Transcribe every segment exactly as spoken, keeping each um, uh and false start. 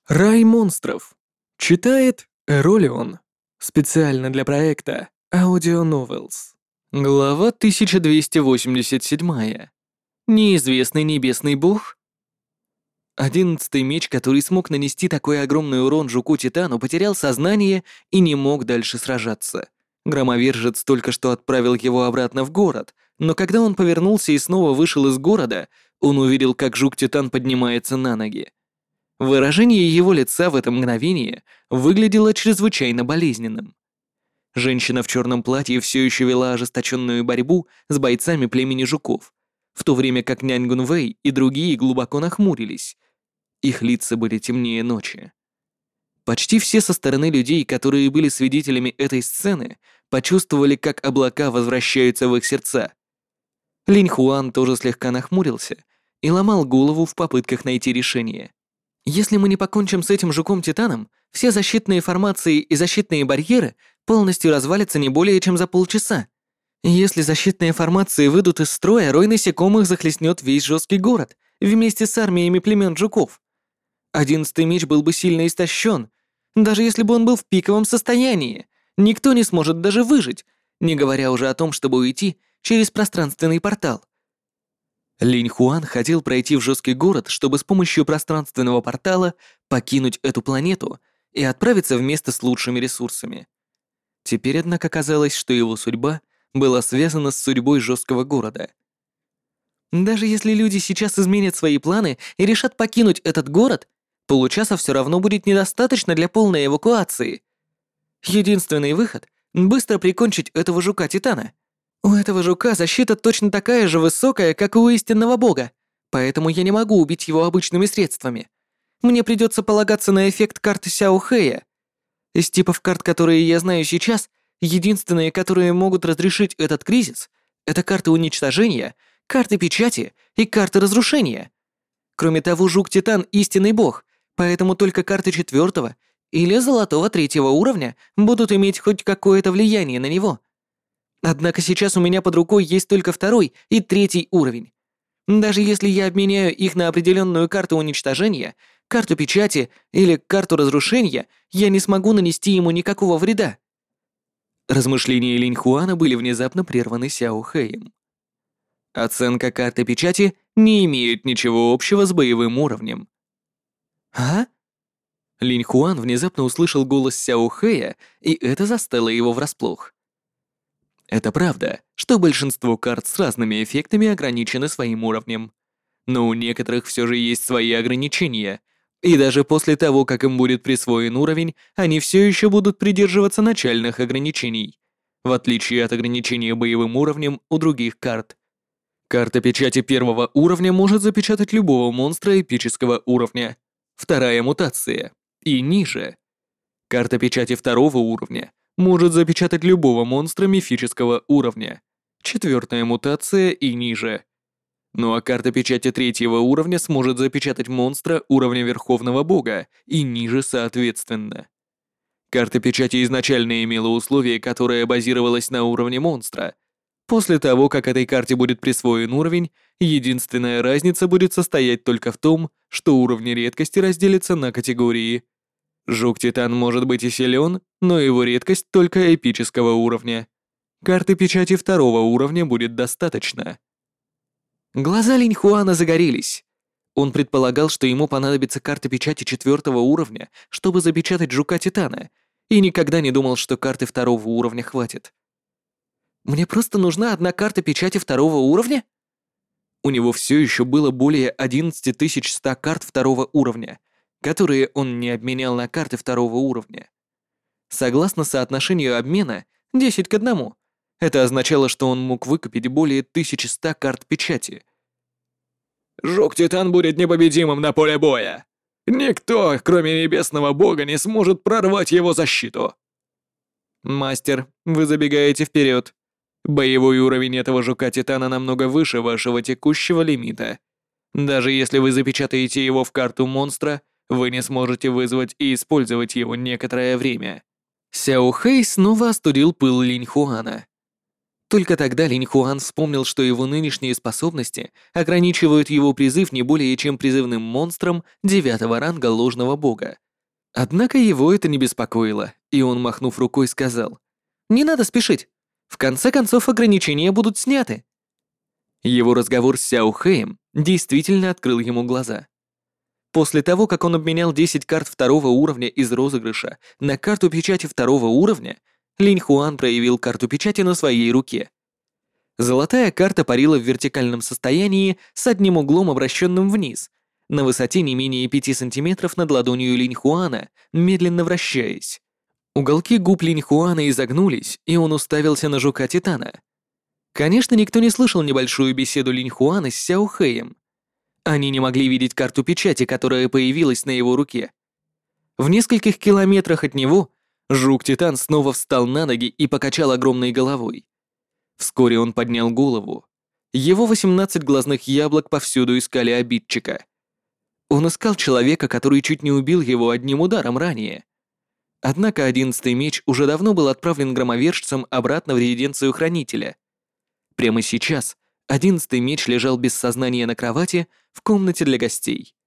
Рай монстров. Читает Эролион. Специально для проекта Audio Novels. Глава тысяча двести восемьдесят семь. Неизвестный небесный бог. Одиннадцатый меч, который смог нанести такой огромный урон жуку-титану, потерял сознание и не мог дальше сражаться. Громовержец только что отправил его обратно в город, но когда он повернулся и снова вышел из города, он увидел, как жук-титан поднимается на ноги. Выражение его лица в это мгновение выглядело чрезвычайно болезненным. Женщина в черном платье все еще вела ожесточенную борьбу с бойцами племени жуков, в то время как Нянь Гунвэй и другие глубоко нахмурились. Их лица были темнее ночи. Почти все со стороны людей, которые были свидетелями этой сцены, почувствовали, как облака возвращаются в их сердца. Линь Хуан тоже слегка нахмурился и ломал голову в попытках найти решение. Если мы не покончим с этим жуком-титаном, все защитные формации и защитные барьеры полностью развалятся не более чем за полчаса. Если защитные формации выйдут из строя, рой насекомых захлестнет весь жесткий город вместе с армиями племен жуков. Одиннадцатый меч был бы сильно истощен, даже если бы он был в пиковом состоянии. Никто не сможет даже выжить, не говоря уже о том, чтобы уйти через пространственный портал. Линь Хуан хотел пройти в жесткий город, чтобы с помощью пространственного портала покинуть эту планету и отправиться в место с лучшими ресурсами. Теперь, однако, казалось, что его судьба была связана с судьбой жесткого города. Даже если люди сейчас изменят свои планы и решат покинуть этот город, получаса все равно будет недостаточно для полной эвакуации. Единственный выход — быстро прикончить этого жука-титана. У этого жука защита точно такая же высокая, как и у истинного бога, поэтому я не могу убить его обычными средствами. Мне придется полагаться на эффект карты Сяо Хэя. Из типов карт, которые я знаю сейчас, единственные, которые могут разрешить этот кризис, это карты уничтожения, карты печати и карты разрушения. Кроме того, жук-титан — истинный бог, поэтому только карты четвертого или золотого третьего уровня будут иметь хоть какое-то влияние на него. Однако сейчас у меня под рукой есть только второй и третий уровень. Даже если я обменяю их на определенную карту уничтожения, карту печати или карту разрушения, я не смогу нанести ему никакого вреда. Размышления Линь Хуана были внезапно прерваны Сяо Хэем. Оценка карты печати не имеет ничего общего с боевым уровнем. А? Линь Хуан внезапно услышал голос Сяо Хэя, и это застало его врасплох. Это правда, что большинство карт с разными эффектами ограничены своим уровнем. Но у некоторых все же есть свои ограничения, и даже после того, как им будет присвоен уровень, они все еще будут придерживаться начальных ограничений, в отличие от ограничения боевым уровнем у других карт. Карта печати первого уровня может запечатать любого монстра эпического уровня. Вторая мутация. И ниже. Карта печати второго уровня может запечатать любого монстра мифического уровня. Четвертая мутация и ниже. Ну а карта печати третьего уровня сможет запечатать монстра уровня Верховного Бога и ниже соответственно. Карта печати изначально имела условие, которое базировалось на уровне монстра. После того, как этой карте будет присвоен уровень, единственная разница будет состоять только в том, что уровни редкости разделятся на категории. Жук-титан может быть и силен, но его редкость только эпического уровня. Карты печати второго уровня будет достаточно. Глаза Линь Хуана загорелись. Он предполагал, что ему понадобится карта печати четвертого уровня, чтобы запечатать жука-титана, и никогда не думал, что карты второго уровня хватит. Мне просто нужна одна карта печати второго уровня? У него все еще было более одиннадцать тысяч сто карт второго уровня, которые он не обменял на карты второго уровня. Согласно соотношению обмена десять к одному, это означало, что он мог выкупить более тысячи ста карт печати. «Жук-титан будет непобедимым на поле боя! Никто, кроме небесного бога, не сможет прорвать его защиту!» «Мастер, вы забегаете вперед. Боевой уровень этого жука-титана намного выше вашего текущего лимита. Даже если вы запечатаете его в карту монстра, вы не сможете вызвать и использовать его некоторое время». Сяо Хэй снова остудил пыл Линь Хуана. Только тогда Линь Хуан вспомнил, что его нынешние способности ограничивают его призыв не более чем призывным монстром девятого ранга ложного бога. Однако его это не беспокоило, и он, махнув рукой, сказал: «Не надо спешить. В конце концов, ограничения будут сняты». Его разговор с Сяо Хэем действительно открыл ему глаза. После того, как он обменял десять карт второго уровня из розыгрыша на карту печати второго уровня, Линь Хуан проявил карту печати на своей руке. Золотая карта парила в вертикальном состоянии с одним углом, обращенным вниз, на высоте не менее пяти сантиметров над ладонью Линь Хуана, медленно вращаясь. Уголки губ Линь Хуана изогнулись, и он уставился на жука Титана. Конечно, никто не слышал небольшую беседу Линь Хуана с Сяо Хэем. Они не могли видеть карту печати, которая появилась на его руке. В нескольких километрах от него жук-титан снова встал на ноги и покачал огромной головой. Вскоре он поднял голову. Его восемнадцать глазных яблок повсюду искали обидчика. Он искал человека, который чуть не убил его одним ударом ранее. Однако одиннадцатый меч уже давно был отправлен громовержцем обратно в резиденцию хранителя. Прямо сейчас одиннадцатый меч лежал без сознания на кровати в комнате для гостей.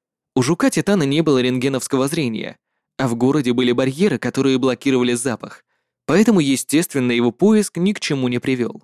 У жука-титана не было рентгеновского зрения, а в городе были барьеры, которые блокировали запах, поэтому, естественно, его поиск ни к чему не привел.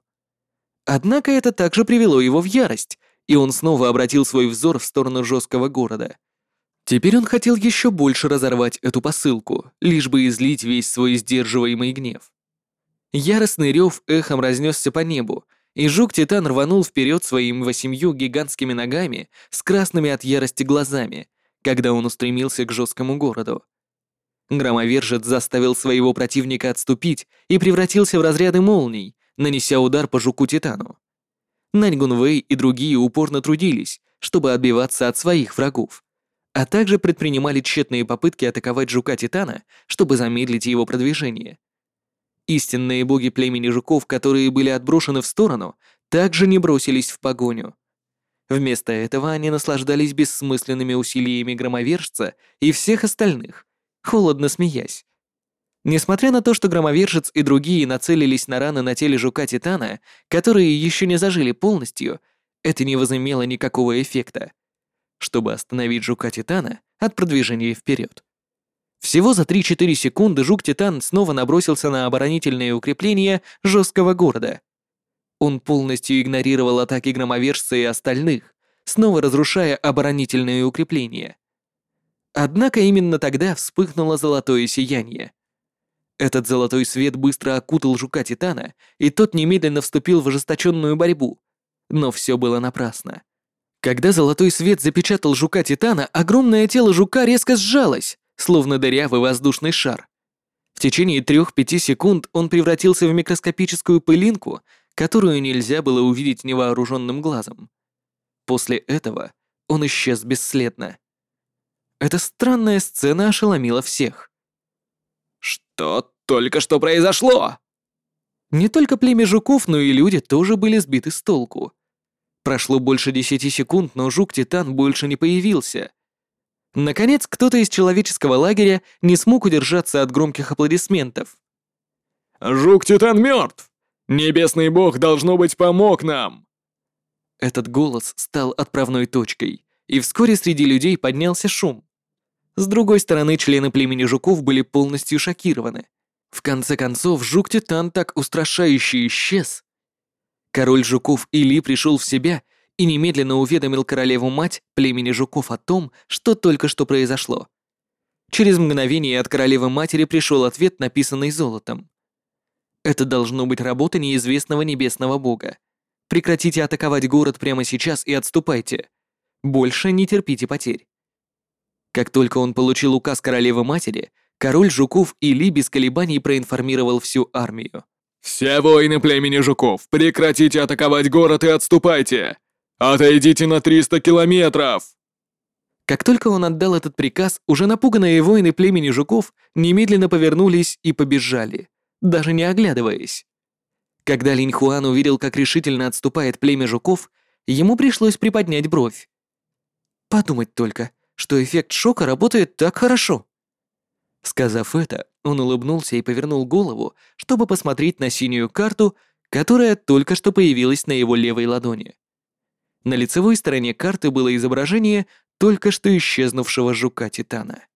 Однако это также привело его в ярость, и он снова обратил свой взор в сторону жесткого города. Теперь он хотел еще больше разорвать эту посылку, лишь бы излить весь свой сдерживаемый гнев. Яростный рев эхом разнесся по небу, и жук-титан рванул вперед своими восемью гигантскими ногами с красными от ярости глазами, когда он устремился к жесткому городу. Громовержец заставил своего противника отступить и превратился в разряды молний, нанеся удар по жуку-титану. Нань Гунвэй и другие упорно трудились, чтобы отбиваться от своих врагов, а также предпринимали тщетные попытки атаковать жука-титана, чтобы замедлить его продвижение. Истинные боги племени жуков, которые были отброшены в сторону, также не бросились в погоню. Вместо этого они наслаждались бессмысленными усилиями громовержца и всех остальных, холодно смеясь. Несмотря на то, что громовержец и другие нацелились на раны на теле жука-титана, которые еще не зажили полностью, это не возымело никакого эффекта, чтобы остановить жука-титана от продвижения вперед. Всего за три-четыре секунды жук-титан снова набросился на оборонительные укрепления жесткого города. Он полностью игнорировал атаки громовержца и остальных, снова разрушая оборонительные укрепления. Однако именно тогда вспыхнуло золотое сияние. Этот золотой свет быстро окутал жука-титана, и тот немедленно вступил в ожесточенную борьбу. Но все было напрасно. Когда золотой свет запечатал жука-титана, огромное тело жука резко сжалось, словно дырявый воздушный шар. В течение трех-пяти секунд он превратился в микроскопическую пылинку, которую нельзя было увидеть невооруженным глазом. После этого он исчез бесследно. Эта странная сцена ошеломила всех. «Что только что произошло?» Не только племя жуков, но и люди тоже были сбиты с толку. Прошло больше десяти секунд, но жук-титан больше не появился. Наконец, кто-то из человеческого лагеря не смог удержаться от громких аплодисментов. «Жук-титан мертв! Небесный бог, должно быть, помог нам!» Этот голос стал отправной точкой, и вскоре среди людей поднялся шум. С другой стороны, члены племени жуков были полностью шокированы. В конце концов, жук-титан так устрашающе исчез. Король жуков Или пришел в себя и немедленно уведомил королеву-мать племени жуков о том, что только что произошло. Через мгновение от королевы-матери пришел ответ, написанный золотом. Это должно быть работа неизвестного небесного бога. Прекратите атаковать город прямо сейчас и отступайте. Больше не терпите потерь. Как только он получил указ королевы-матери, король жуков Или без колебаний проинформировал всю армию. «Все воины племени жуков, прекратите атаковать город и отступайте! Отойдите на триста километров!» Как только он отдал этот приказ, уже напуганные воины племени жуков немедленно повернулись и побежали, даже не оглядываясь. Когда Линь Хуан увидел, как решительно отступает племя жуков, ему пришлось приподнять бровь. Подумать только, что эффект шока работает так хорошо. Сказав это, он улыбнулся и повернул голову, чтобы посмотреть на синюю карту, которая только что появилась на его левой ладони. На лицевой стороне карты было изображение только что исчезнувшего жука-титана.